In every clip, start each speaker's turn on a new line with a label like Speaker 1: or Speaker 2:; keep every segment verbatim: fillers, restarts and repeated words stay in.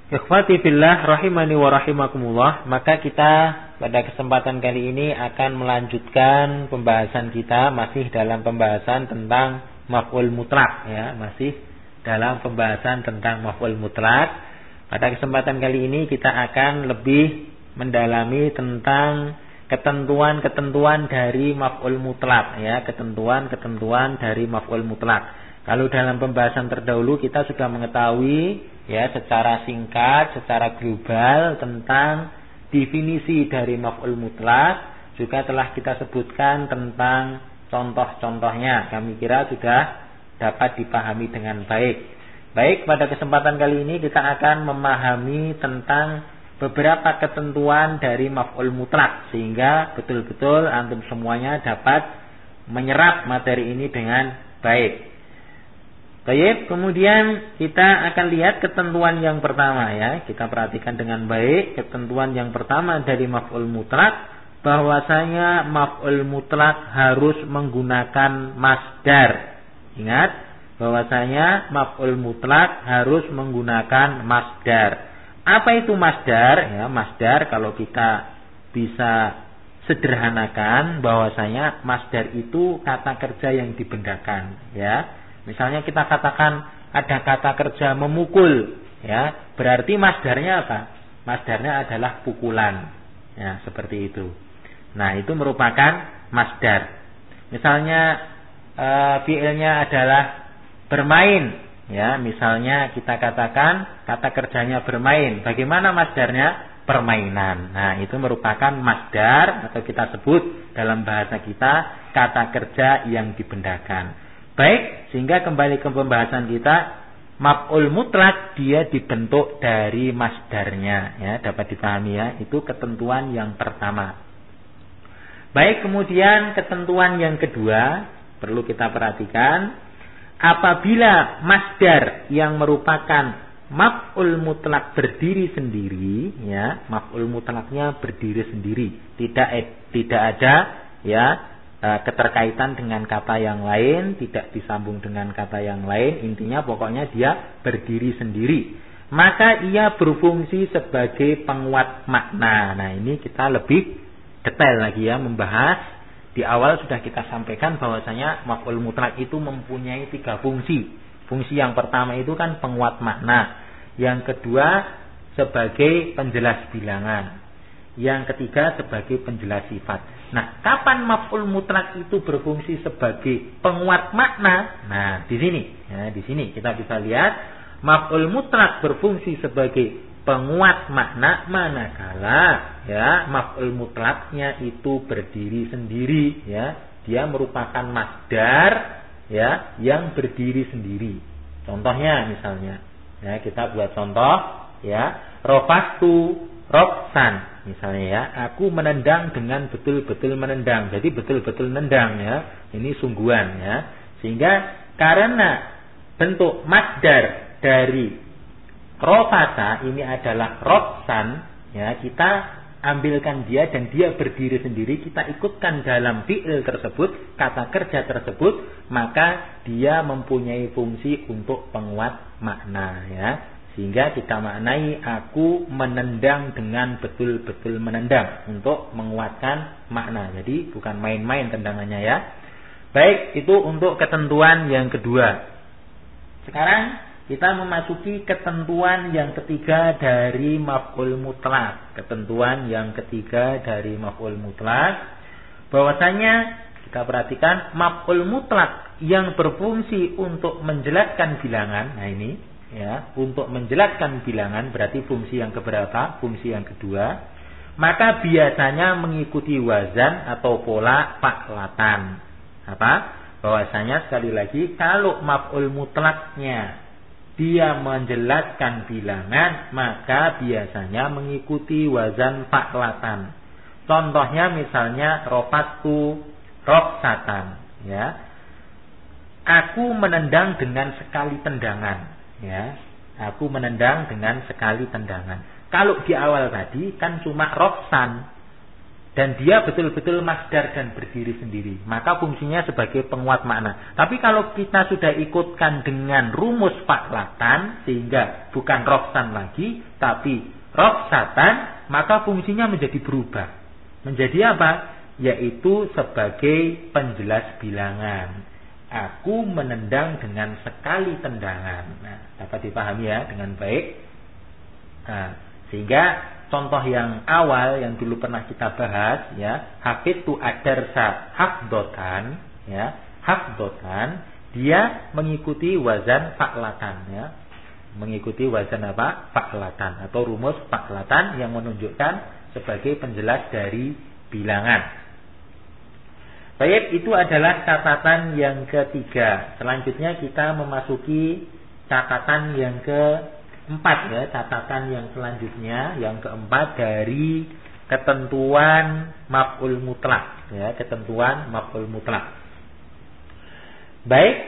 Speaker 1: Ikhwati fillah rahimani wa rahimakumullah, maka kita pada kesempatan kali ini akan melanjutkan pembahasan kita masih dalam pembahasan tentang maf'ul mutlak ya, masih dalam pembahasan tentang maf'ul mutlak. Pada kesempatan kali ini kita akan lebih mendalami tentang ketentuan-ketentuan dari maf'ul mutlak ya, ketentuan-ketentuan dari maf'ul mutlak. Kalau dalam pembahasan terdahulu kita sudah mengetahui ya secara singkat, secara global tentang definisi dari maf'ul mutlak, juga telah kita sebutkan tentang contoh-contohnya. Kami kira sudah dapat dipahami dengan baik. Baik, pada kesempatan kali ini kita akan memahami tentang beberapa ketentuan dari maf'ul mutlak sehingga betul-betul antum semuanya dapat menyerap materi ini dengan baik. Baik, kemudian kita akan lihat ketentuan yang pertama ya. Kita perhatikan dengan baik ketentuan yang pertama dari maf'ul mutlak, bahwasanya maf'ul mutlak harus menggunakan masdar. Ingat, bahwasanya maf'ul mutlak harus menggunakan masdar. Apa itu masdar? Ya, masdar kalau kita bisa sederhanakan bahwasanya masdar itu kata kerja yang dibendakan ya. Misalnya kita katakan ada kata kerja memukul, ya, berarti masdarnya apa? Masdarnya adalah pukulan, ya, seperti itu. Nah, itu merupakan masdar. Misalnya e, fiilnya adalah bermain, ya, misalnya kita katakan kata kerjanya bermain. Bagaimana masdarnya? Permainan. Nah, itu merupakan masdar atau kita sebut dalam bahasa kita kata kerja yang dibendakan. Baik, sehingga kembali ke pembahasan kita, maf'ul mutlak dia dibentuk dari masdarnya ya, dapat dipahami ya, itu ketentuan yang pertama. Baik, kemudian ketentuan yang kedua perlu kita perhatikan, apabila masdar yang merupakan maf'ul mutlak berdiri sendiri ya, maf'ul mutlaknya berdiri sendiri, tidak eh, tidak ada ya keterkaitan dengan kata yang lain, tidak disambung dengan kata yang lain, intinya pokoknya dia berdiri sendiri, maka ia berfungsi sebagai penguat makna. Nah, ini kita lebih detail lagi ya membahas. Di awal sudah kita sampaikan bahwasanya maf'ul mutlak itu mempunyai tiga fungsi. Fungsi yang pertama itu kan penguat makna, yang kedua sebagai penjelas bilangan, yang ketiga sebagai penjelas sifat. Nah, kapan maf'ul mutlak itu berfungsi sebagai penguat makna? Nah, di sini, ya, di sini kita bisa lihat maf'ul mutlak berfungsi sebagai penguat makna manakala ya maf'ul mutlaknya itu berdiri sendiri, ya, dia merupakan masdar ya yang berdiri sendiri. Contohnya misalnya, ya, kita buat contoh ya, rofastu roksan misalnya ya, aku menendang dengan betul-betul menendang. Jadi betul-betul nendang ya. Ini sungguhan ya. Sehingga karena bentuk masdar dari rofasa ini adalah roksan ya, kita ambilkan dia dan dia berdiri sendiri, kita ikutkan dalam fi'il tersebut, kata kerja tersebut, maka dia mempunyai fungsi untuk penguat makna ya. Sehingga kita maknai aku menendang dengan betul-betul menendang untuk menguatkan makna. Jadi bukan main-main tendangannya ya. Baik, itu untuk ketentuan yang kedua. Sekarang kita memasuki ketentuan yang ketiga dari maf'ul mutlak. Ketentuan yang ketiga dari maf'ul mutlak, bahwasanya kita perhatikan maf'ul mutlak yang berfungsi untuk menjelaskan bilangan. Nah, ini ya, untuk menjelaskan bilangan berarti fungsi yang keberapa? Fungsi yang kedua. Maka biasanya mengikuti wazan atau pola faklatan. Apa? Bahwasanya sekali lagi kalau maf'ul mutlaknya dia menjelaskan bilangan, maka biasanya mengikuti wazan faklatan. Contohnya misalnya rofatu roksatan ya. Aku menendang dengan sekali tendangan. Ya, aku menendang dengan sekali tendangan. Kalau di awal tadi kan cuma roksan, dan dia betul-betul masdar dan berdiri sendiri, maka fungsinya sebagai penguat makna. Tapi kalau kita sudah ikutkan dengan rumus fa'latan, sehingga bukan roksan lagi, tapi roksatan, maka fungsinya menjadi berubah. Menjadi apa? Yaitu sebagai penjelas bilangan. Aku menendang dengan sekali tendangan. Nah, dapat dipahami ya dengan baik. Nah, sehingga contoh yang awal yang dulu pernah kita bahas, ya, hafidtu ad-darsa hafdotan, ya, hafdotan, dia mengikuti wazan fa'latan, ya, mengikuti wazan apa? Fa'latan atau rumus fa'latan yang menunjukkan sebagai penjelas dari bilangan. Baik, itu adalah catatan yang ketiga. Selanjutnya kita memasuki catatan yang keempat, ya, catatan yang selanjutnya yang keempat dari ketentuan maf'ul mutlak, ya, ketentuan maf'ul mutlak. Baik,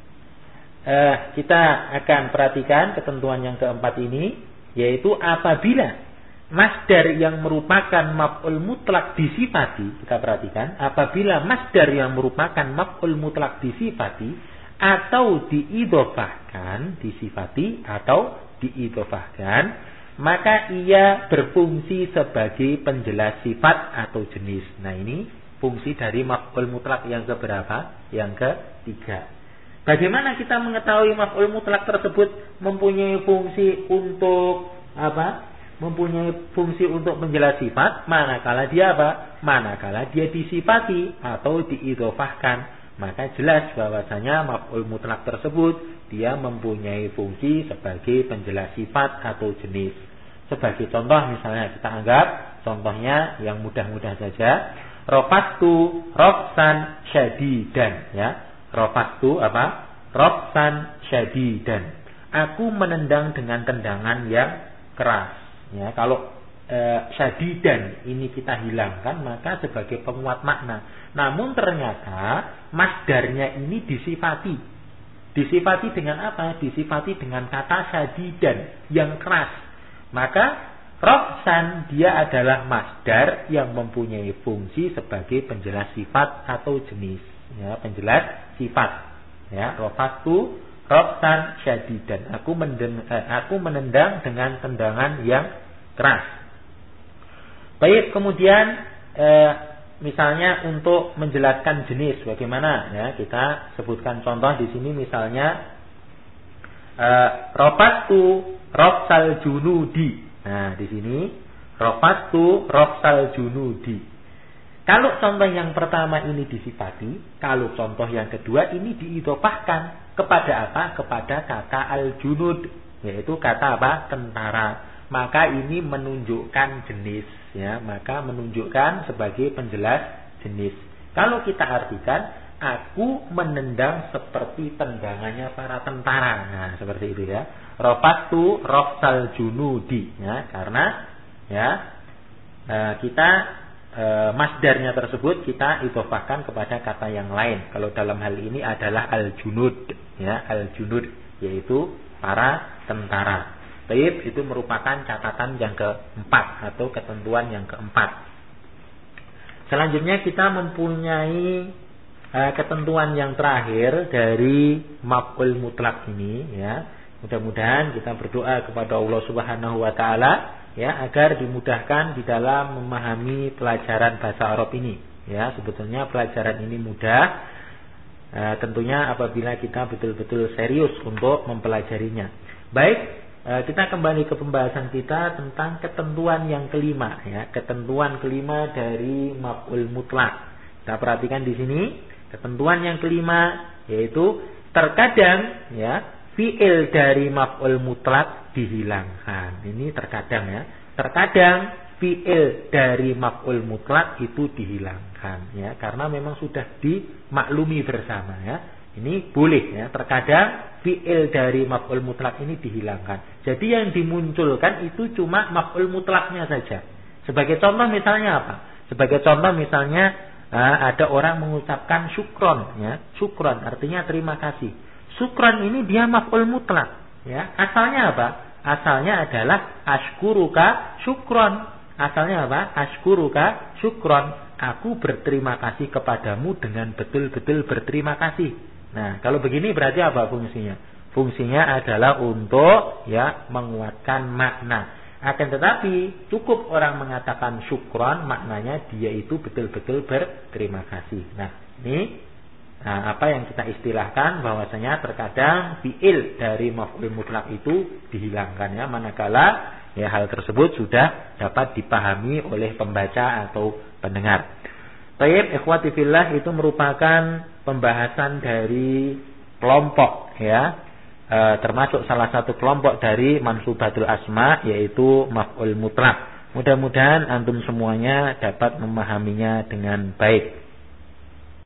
Speaker 1: eh, kita akan perhatikan ketentuan yang keempat ini, yaitu apabila masdar yang merupakan maf'ul mutlak disifati, kita perhatikan, apabila masdar yang merupakan maf'ul mutlak disifati atau diidhofahkan, disifati atau diidhofahkan, maka ia berfungsi sebagai penjelas sifat atau jenis. Nah, ini fungsi dari maf'ul mutlak yang keberapa? Yang ketiga. Bagaimana kita mengetahui maf'ul mutlak tersebut mempunyai fungsi untuk apa? Mempunyai fungsi untuk menjelas sifat, manakala dia apa? Manakala dia disifati atau diidhofahkan, maka jelas bahwasanya maf'ul mutlak tersebut dia mempunyai fungsi sebagai penjelas sifat atau jenis. Sebagai contoh misalnya kita anggap contohnya yang mudah-mudah saja, rafastu rafsan syadidan, ya. Rafastu apa? Rafsan syadidan. Aku menendang dengan tendangan yang keras. Ya, kalau e, syadidan ini kita hilangkan, maka sebagai penguat makna. Namun ternyata masdarnya ini disifati. Disifati dengan apa? Disifati dengan kata syadidan, yang keras. Maka rafsan dia adalah masdar yang mempunyai fungsi sebagai penjelas sifat atau jenis. Ya, penjelas sifat. Ya, rafastu rafsan syadidan. Aku mendeng, eh, aku menendang dengan tendangan yang keras. Baik, kemudian eh, misalnya untuk menjelaskan jenis bagaimana, ya, kita sebutkan contoh di sini misalnya eh, rafastu rafsal junudi. Nah, di sini rafastu rafsal junudi. Kalau contoh yang pertama ini disifati, kalau contoh yang kedua ini diidhofahkan kepada apa? Kepada kata al-junud, yaitu kata apa? Tentara. Maka ini menunjukkan jenis, ya, maka menunjukkan sebagai penjelas jenis. Kalau kita artikan, aku menendang seperti tendangannya para tentara. Nah, seperti itu, ya. Rafastu rafsal junudi, ya, karena ya kita e, masdarnya tersebut kita idhofahkan kepada kata yang lain. Kalau dalam hal ini adalah al-junud, ya, al-junud yaitu para tentara. Baik, itu merupakan catatan yang keempat atau ketentuan yang keempat. Selanjutnya kita mempunyai uh, ketentuan yang terakhir dari maf'ul mutlak ini, ya. Mudah-mudahan kita berdoa kepada Allah Subhanahu wa taala, ya, agar dimudahkan di dalam memahami pelajaran bahasa Arab ini, ya. Sebetulnya pelajaran ini mudah, uh, tentunya apabila kita betul-betul serius untuk mempelajarinya. Baik, kita kembali ke pembahasan kita tentang ketentuan yang kelima, ya, ketentuan kelima dari maf'ul mutlak. Kita perhatikan di sini ketentuan yang kelima, yaitu terkadang, ya, fi'il dari maf'ul mutlak dihilangkan. Ini terkadang, ya, terkadang fi'il dari maf'ul mutlak itu dihilangkan, ya, karena memang sudah dimaklumi bersama, ya. Ini boleh, ya, terkadang fi'il dari maf'ul mutlak ini dihilangkan. Jadi yang dimunculkan itu cuma maf'ul mutlaknya saja. Sebagai contoh misalnya apa? Sebagai contoh misalnya ada orang mengucapkan syukron, ya. Syukron artinya terima kasih. Syukron ini dia maf'ul mutlak, ya. Asalnya apa? Asalnya adalah ashkuruka syukron. Asalnya apa? Ashkuruka syukron. Aku berterima kasih kepadamu dengan betul-betul berterima kasih. Nah, kalau begini berarti apa fungsinya? Fungsinya adalah untuk ya menguatkan makna. Akan tetapi cukup orang mengatakan syukron, maknanya dia itu betul-betul berterima kasih. Nah, ini nah, apa yang kita istilahkan bahwasanya terkadang fiil dari maf'ul mutlak itu dihilangkan ya, manakala ya hal tersebut sudah dapat dipahami oleh pembaca atau pendengar. Tayyib ikhwati fillah, itu merupakan pembahasan dari kelompok ya, e, termasuk salah satu kelompok dari mansubatul asma, yaitu maf'ul mutlak. Mudah-mudahan antum semuanya dapat memahaminya dengan baik.